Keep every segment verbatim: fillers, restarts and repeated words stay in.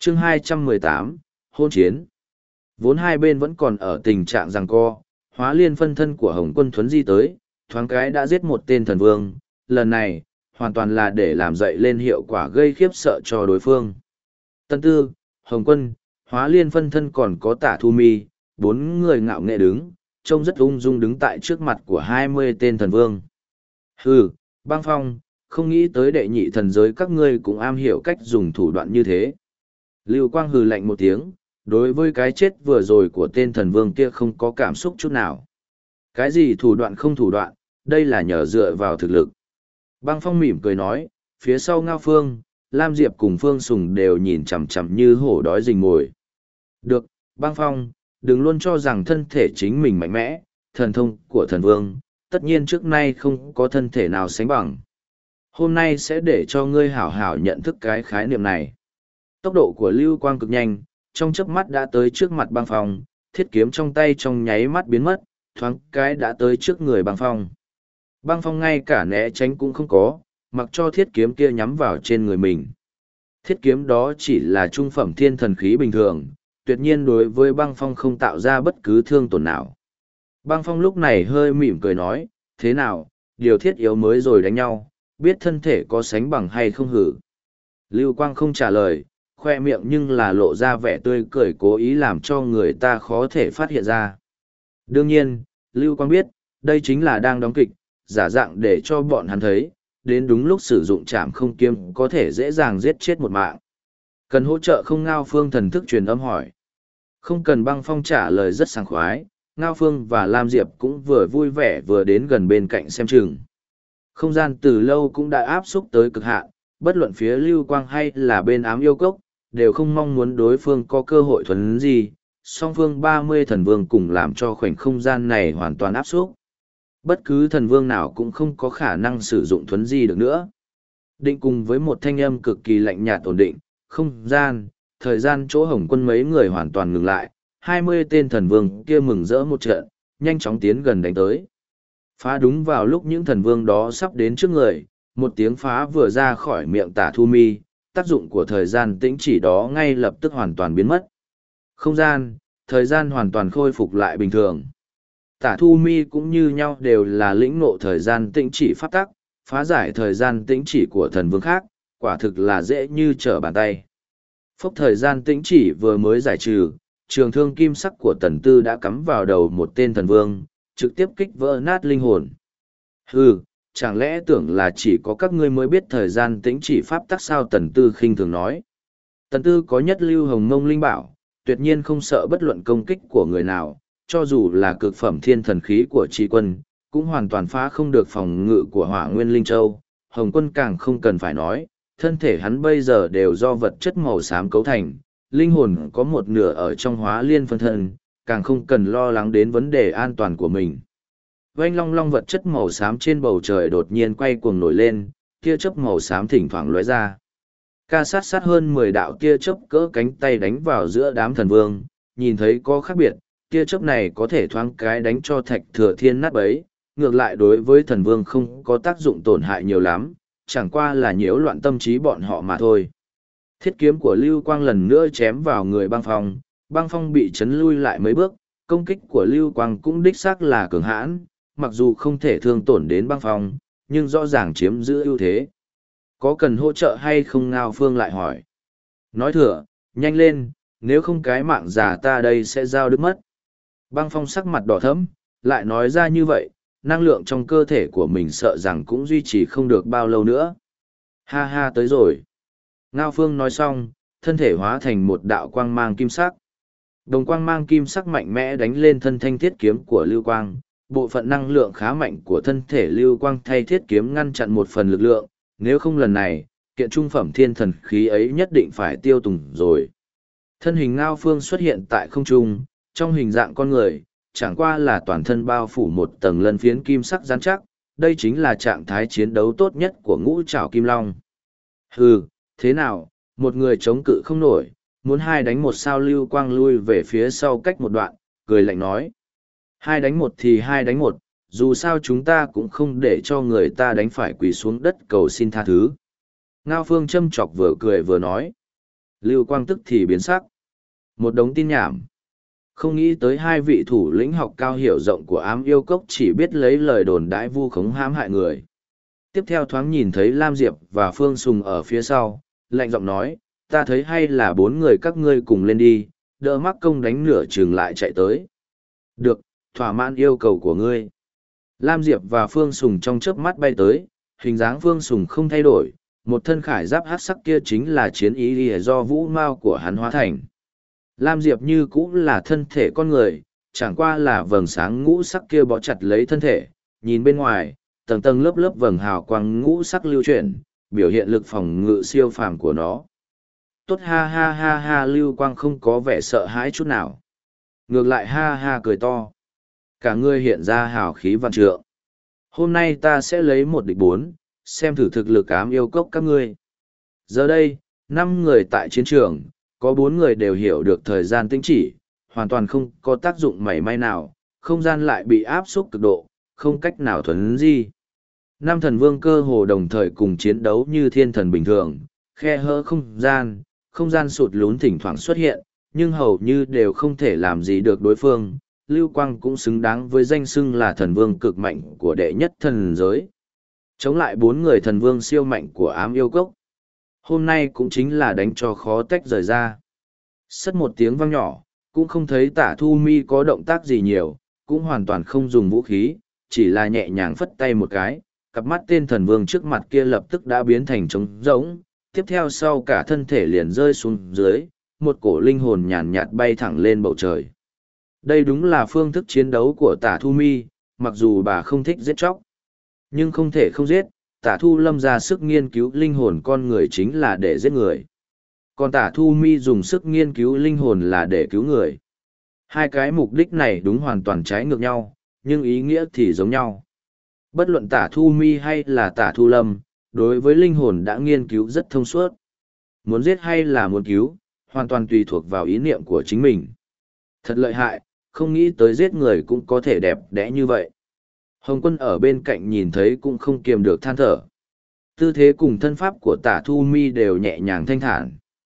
chương hai trăm mười tám, hôn chiến. Vốn hai bên vẫn còn ở tình trạng giằng co, Hóa Liên phân thân của Hồng Quân Thuấn Di tới, thoáng cái đã giết một tên thần vương, lần này, hoàn toàn là để làm dậy lên hiệu quả gây khiếp sợ cho đối phương. Tân Tư, Hồng Quân, Hóa Liên phân thân còn có Tả Thu Mi, bốn người ngạo nghệ đứng, trông rất ung dung đứng tại trước mặt của hai mươi tên thần vương. Hừ, Băng Phong, không nghĩ tới đệ nhị thần giới các ngươi cũng am hiểu cách dùng thủ đoạn như thế. Lưu Quang hừ lạnh một tiếng, đối với cái chết vừa rồi của tên thần vương kia không có cảm xúc chút nào. Cái gì thủ đoạn không thủ đoạn, đây là nhờ dựa vào thực lực. Băng Phong mỉm cười nói, phía sau Ngao Phương, Lam Diệp cùng Phương Sùng đều nhìn chằm chằm như hổ đói rình mồi. Được, Băng Phong, đừng luôn cho rằng thân thể chính mình mạnh mẽ, thần thông của thần vương, tất nhiên trước nay không có thân thể nào sánh bằng. Hôm nay sẽ để cho ngươi hảo hảo nhận thức cái khái niệm này. Tốc độ của Lưu Quang cực nhanh, trong chớp mắt đã tới trước mặt Băng Phong, thiết kiếm trong tay trong nháy mắt biến mất, thoáng cái đã tới trước người Băng Phong. Băng Phong ngay cả né tránh cũng không có, mặc cho thiết kiếm kia nhắm vào trên người mình. Thiết kiếm đó chỉ là trung phẩm thiên thần khí bình thường, tuyệt nhiên đối với Băng Phong không tạo ra bất cứ thương tổn nào. Băng Phong lúc này hơi mỉm cười nói, thế nào, điều thiết yếu mới rồi đánh nhau, biết thân thể có sánh bằng hay không hử. Lưu Quang không trả lời, khoe miệng nhưng là lộ ra vẻ tươi cười cố ý làm cho người ta khó thể phát hiện ra. Đương nhiên, Lưu Quang biết, đây chính là đang đóng kịch, giả dạng để cho bọn hắn thấy, đến đúng lúc sử dụng trảm không kiếm có thể dễ dàng giết chết một mạng. Cần hỗ trợ không? Ngao Phương thần thức truyền âm hỏi. Không cần. Băng Phong trả lời rất sảng khoái, Ngao Phương và Lam Diệp cũng vừa vui vẻ vừa đến gần bên cạnh xem chừng. Không gian từ lâu cũng đã áp xúc tới cực hạn, bất luận phía Lưu Quang hay là bên Ám Yêu Cốc, đều không mong muốn đối phương có cơ hội thuấn gì, song phương ba mươi thần vương cùng làm cho khoảnh không gian này hoàn toàn áp xúc. Bất cứ thần vương nào cũng không có khả năng sử dụng thuấn di được nữa. Định cùng với một thanh âm cực kỳ lạnh nhạt ổn định, không gian, thời gian chỗ Hồng Quân mấy người hoàn toàn ngừng lại, hai mươi tên thần vương kia mừng rỡ một trận, nhanh chóng tiến gần đánh tới. Phá đúng vào lúc những thần vương đó sắp đến trước người, một tiếng phá vừa ra khỏi miệng Tả Thu Mi, tác dụng của thời gian tĩnh chỉ đó ngay lập tức hoàn toàn biến mất. Không gian, thời gian hoàn toàn khôi phục lại bình thường. Tả Thu Mi cũng như nhau đều là lĩnh ngộ thời gian tĩnh chỉ pháp tắc, phá giải thời gian tĩnh chỉ của thần vương khác, quả thực là dễ như trở bàn tay. Phốc thời gian tĩnh chỉ vừa mới giải trừ, trường thương kim sắc của Tần Tư đã cắm vào đầu một tên thần vương, trực tiếp kích vỡ nát linh hồn. Hừ, chẳng lẽ tưởng là chỉ có các ngươi mới biết thời gian tĩnh chỉ pháp tắc sao? Tần Tư khinh thường nói. Tần Tư có nhất lưu hồng mông linh bảo, tuyệt nhiên không sợ bất luận công kích của người nào, cho dù là cực phẩm thiên thần khí của Tri Quân, cũng hoàn toàn phá không được phòng ngự của Hỏa Nguyên Linh Châu. Hồng Quân càng không cần phải nói, thân thể hắn bây giờ đều do vật chất màu xám cấu thành, linh hồn có một nửa ở trong Hóa Liên phân thân, càng không cần lo lắng đến vấn đề an toàn của mình. Oanh long long, vật chất màu xám trên bầu trời đột nhiên quay cuồng nổi lên, tia chớp màu xám thỉnh thoảng lóe ra. Ca sát sát hơn mười đạo tia chớp cỡ cánh tay đánh vào giữa đám thần vương, nhìn thấy có khác biệt, tia chớp này có thể thoáng cái đánh cho Thạch Thừa Thiên nát bấy, ngược lại đối với thần vương không có tác dụng tổn hại nhiều lắm, chẳng qua là nhiễu loạn tâm trí bọn họ mà thôi. Thiết kiếm của Lưu Quang lần nữa chém vào người Băng Phong, Băng Phong bị chấn lui lại mấy bước, công kích của Lưu Quang cũng đích xác là cường hãn, mặc dù không thể thương tổn đến Băng Phong, nhưng rõ ràng chiếm giữ ưu thế. Có cần hỗ trợ hay không? Ngao Phương lại hỏi. Nói thừa, nhanh lên, nếu không cái mạng già ta đây sẽ giao đứt mất. Băng Phong sắc mặt đỏ thẫm, lại nói ra như vậy, năng lượng trong cơ thể của mình sợ rằng cũng duy trì không được bao lâu nữa. Ha ha, tới rồi. Ngao Phương nói xong, thân thể hóa thành một đạo quang mang kim sắc. Đồng quang mang kim sắc mạnh mẽ đánh lên thân thanh thiết kiếm của Lưu Quang, bộ phận năng lượng khá mạnh của thân thể Lưu Quang thay thiết kiếm ngăn chặn một phần lực lượng, nếu không lần này, kiện trung phẩm thiên thần khí ấy nhất định phải tiêu tùng rồi. Thân hình Ngao Phương xuất hiện tại không trung, trong hình dạng con người, chẳng qua là toàn thân bao phủ một tầng lân phiến kim sắc rắn chắc, đây chính là trạng thái chiến đấu tốt nhất của ngũ trảo kim long. Hừ, thế nào, một người chống cự không nổi, muốn hai đánh một sao? Lưu Quang lui về phía sau cách một đoạn, cười lạnh nói. Hai đánh một thì hai đánh một, dù sao chúng ta cũng không để cho người ta đánh phải quỳ xuống đất cầu xin tha thứ. Ngao Phương châm chọc vừa cười vừa nói. Lưu Quang tức thì biến sắc. Một đống tin nhảm. Không nghĩ tới hai vị thủ lĩnh học cao hiểu rộng của ám yêu cốc chỉ biết lấy lời đồn đãi vu khống hãm hại người. Tiếp theo thoáng nhìn thấy Lam Diệp và Phương Sùng ở phía sau, lạnh giọng nói, ta thấy hay là bốn người các ngươi cùng lên đi, đỡ mắc công đánh nửa chừng lại chạy tới. Được, thỏa mãn yêu cầu của ngươi. Lam Diệp và Phương Sùng trong chớp mắt bay tới, hình dáng Phương Sùng không thay đổi, một thân khải giáp hắc sắc kia chính là chiến ý lìa do vũ mao của hắn hóa thành. Lam Diệp như cũng là thân thể con người, chẳng qua là vầng sáng ngũ sắc kia bó chặt lấy thân thể, nhìn bên ngoài, tầng tầng lớp lớp vầng hào quang ngũ sắc lưu chuyển, biểu hiện lực phòng ngự siêu phàm của nó. Tốt ha ha ha ha, Lưu Quang không có vẻ sợ hãi chút nào. Ngược lại ha ha cười to. Cả người hiện ra hào khí vạn trượng. Hôm nay ta sẽ lấy một địch bốn, xem thử thực lực ám yêu cốc các ngươi. Giờ đây, năm người tại chiến trường, có bốn người đều hiểu được thời gian tĩnh chỉ, hoàn toàn không có tác dụng mảy may nào, không gian lại bị áp xúc cực độ, không cách nào thuấn di. Năm thần vương cơ hồ đồng thời cùng chiến đấu như thiên thần bình thường, khe hở không gian, không gian sụt lún thỉnh thoảng xuất hiện, nhưng hầu như đều không thể làm gì được đối phương. Lưu Quang cũng xứng đáng với danh xưng là thần vương cực mạnh của đệ nhất thần giới. Chống lại bốn người thần vương siêu mạnh của ám yêu cốc. Hôm nay cũng chính là đánh cho khó tách rời ra. Sất một tiếng vang nhỏ, cũng không thấy Tả Thu Mi có động tác gì nhiều, cũng hoàn toàn không dùng vũ khí, chỉ là nhẹ nhàng phất tay một cái, cặp mắt tên thần vương trước mặt kia lập tức đã biến thành trống rỗng, tiếp theo sau cả thân thể liền rơi xuống dưới, một cổ linh hồn nhàn nhạt bay thẳng lên bầu trời. Đây đúng là phương thức chiến đấu của Tả Thu Mi, mặc dù bà không thích giết chóc, nhưng không thể không giết. Tả Thu Lâm ra sức nghiên cứu linh hồn con người chính là để giết người. Còn Tả Thu Mi dùng sức nghiên cứu linh hồn là để cứu người. Hai cái mục đích này đúng hoàn toàn trái ngược nhau, nhưng ý nghĩa thì giống nhau. Bất luận Tả Thu Mi hay là Tả Thu Lâm, đối với linh hồn đã nghiên cứu rất thông suốt. Muốn giết hay là muốn cứu, hoàn toàn tùy thuộc vào ý niệm của chính mình. Thật lợi hại, không nghĩ tới giết người cũng có thể đẹp đẽ như vậy. Hồng Quân ở bên cạnh nhìn thấy cũng không kiềm được than thở. Tư thế cùng thân pháp của Tả Thu Mi đều nhẹ nhàng thanh thản.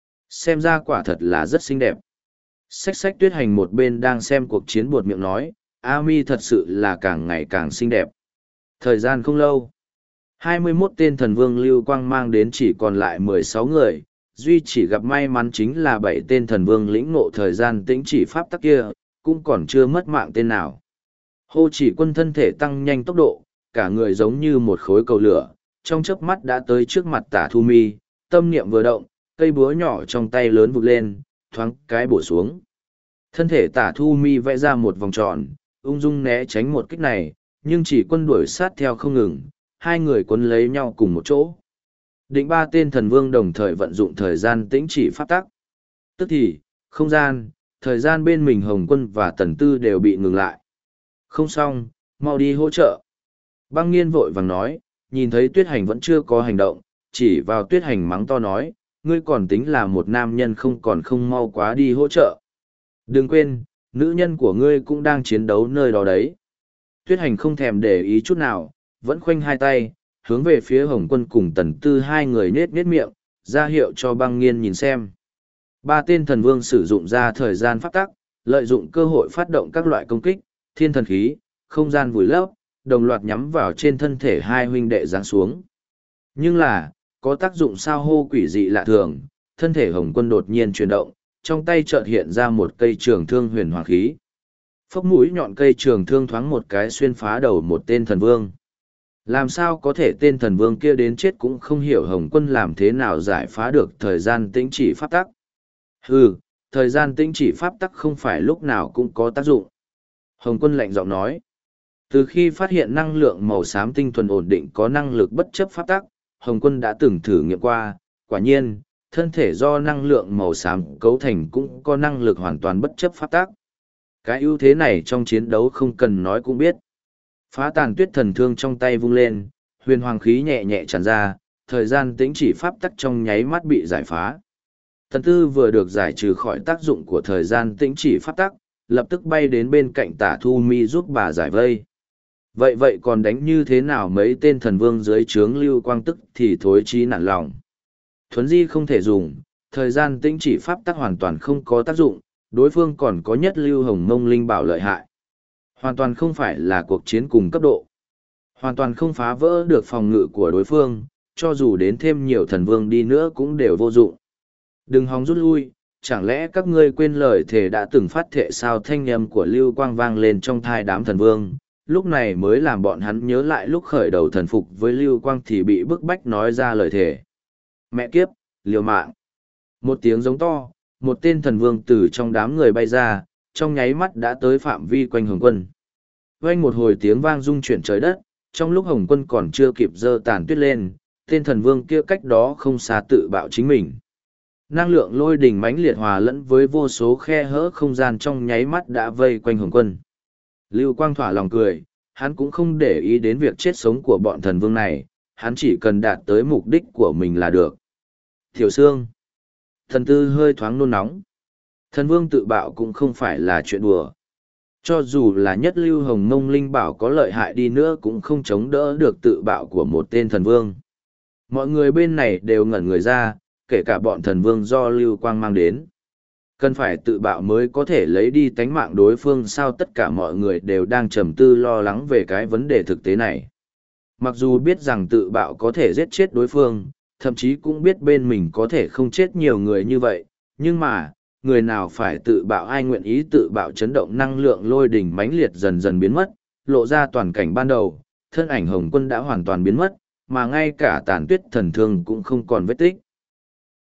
Xem ra quả thật là rất xinh đẹp. Xách xách Tuyết Hành một bên đang xem cuộc chiến buột miệng nói, A Mi thật sự là càng ngày càng xinh đẹp. Thời gian không lâu. hai mươi mốt tên thần vương Lưu Quang mang đến chỉ còn lại mười sáu người, duy chỉ gặp may mắn chính là bảy tên thần vương lĩnh ngộ thời gian tĩnh chỉ pháp tắc kia, cũng còn chưa mất mạng tên nào. Hô Chỉ Quân thân thể tăng nhanh tốc độ, cả người giống như một khối cầu lửa, trong chớp mắt đã tới trước mặt Tả Thu Mi, tâm niệm vừa động, cây búa nhỏ trong tay lớn vụt lên, thoáng cái bổ xuống. Thân thể Tả Thu Mi vẽ ra một vòng tròn, ung dung né tránh một kích này, nhưng Chỉ Quân đuổi sát theo không ngừng, hai người quấn lấy nhau cùng một chỗ. Định ba tên thần vương đồng thời vận dụng thời gian tĩnh chỉ pháp tắc. Tức thì, không gian, thời gian bên mình Hồng Quân và Tần Tư đều bị ngừng lại. Không xong, mau đi hỗ trợ. Băng Nghiên vội vàng nói, nhìn thấy Tuyết Hành vẫn chưa có hành động, chỉ vào Tuyết Hành mắng to nói, ngươi còn tính là một nam nhân không còn không mau quá đi hỗ trợ. Đừng quên, nữ nhân của ngươi cũng đang chiến đấu nơi đó đấy. Tuyết Hành không thèm để ý chút nào, vẫn khoanh hai tay, hướng về phía Hồng Quân cùng Tần Tư hai người nết nết miệng, ra hiệu cho Băng Nghiên nhìn xem. Ba tên thần vương sử dụng ra thời gian pháp tắc, lợi dụng cơ hội phát động các loại công kích, thiên thần khí, không gian vùi lấp, đồng loạt nhắm vào trên thân thể hai huynh đệ giáng xuống. Nhưng là, có tác dụng sao hô quỷ dị lạ thường, thân thể Hồng Quân đột nhiên chuyển động, trong tay chợt hiện ra một cây trường thương huyền hoàng khí. Phốc mũi nhọn cây trường thương thoáng một cái xuyên phá đầu một tên thần vương. Làm sao có thể tên thần vương kia đến chết cũng không hiểu Hồng Quân làm thế nào giải phá được thời gian tĩnh chỉ pháp tắc. Hừ, thời gian tĩnh chỉ pháp tắc không phải lúc nào cũng có tác dụng. Hồng Quân lạnh giọng nói. Từ khi phát hiện năng lượng màu xám tinh thuần ổn định có năng lực bất chấp pháp tắc, Hồng Quân đã từng thử nghiệm qua, quả nhiên, thân thể do năng lượng màu xám cấu thành cũng có năng lực hoàn toàn bất chấp pháp tắc. Cái ưu thế này trong chiến đấu không cần nói cũng biết. Phá tàn tuyết thần thương trong tay vung lên, huyền hoàng khí nhẹ nhẹ tràn ra, thời gian tĩnh chỉ pháp tắc trong nháy mắt bị giải phá. Tần Tư vừa được giải trừ khỏi tác dụng của thời gian tĩnh chỉ pháp tắc, lập tức bay đến bên cạnh Tả Thu Mi giúp bà giải vây. Vậy vậy còn đánh như thế nào mấy tên thần vương dưới trướng Lưu Quang tức thì thối chí nản lòng. Thuấn di không thể dùng, thời gian tĩnh chỉ pháp tắc hoàn toàn không có tác dụng, đối phương còn có nhất lưu hồng mông linh bảo lợi hại. Hoàn toàn không phải là cuộc chiến cùng cấp độ. Hoàn toàn không phá vỡ được phòng ngự của đối phương, cho dù đến thêm nhiều thần vương đi nữa cũng đều vô dụng. Đừng hòng rút lui, chẳng lẽ các ngươi quên lời thề đã từng phát thệ sao? Thanh âm của Lưu Quang vang lên trong thai đám thần vương, lúc này mới làm bọn hắn nhớ lại lúc khởi đầu thần phục với Lưu Quang thì bị bức bách nói ra lời thề. Mẹ kiếp, liều mạng. Một tiếng giống to, một tên thần vương từ trong đám người bay ra, trong nháy mắt đã tới phạm vi quanh Hồng Quân. Vang một hồi tiếng vang rung chuyển trời đất, trong lúc Hồng Quân còn chưa kịp giơ tàn tuyết lên, tên thần vương kia cách đó không xa tự bạo chính mình. Năng lượng lôi đình mãnh liệt hòa lẫn với vô số khe hở không gian trong nháy mắt đã vây quanh Hồng Quân. Lưu Quang thỏa lòng cười, hắn cũng không để ý đến việc chết sống của bọn thần vương này, hắn chỉ cần đạt tới mục đích của mình là được. Tiểu Sương. Thần tư hơi thoáng nôn nóng. Thần vương tự bạo cũng không phải là chuyện đùa. Cho dù là nhất lưu hồng mông linh bảo có lợi hại đi nữa cũng không chống đỡ được tự bạo của một tên thần vương. Mọi người bên này đều ngẩn người ra, kể cả bọn thần vương do Lưu Quang mang đến. Cần phải tự bạo mới có thể lấy đi tánh mạng đối phương sao? Tất cả mọi người đều đang trầm tư lo lắng về cái vấn đề thực tế này. Mặc dù biết rằng tự bạo có thể giết chết đối phương, thậm chí cũng biết bên mình có thể không chết nhiều người như vậy, nhưng mà, người nào phải tự bạo ai nguyện ý tự bạo? Chấn động năng lượng lôi đỉnh mãnh liệt dần dần biến mất, lộ ra toàn cảnh ban đầu, thân ảnh Hồng Quân đã hoàn toàn biến mất, mà ngay cả tàn tuyết thần thương cũng không còn vết tích.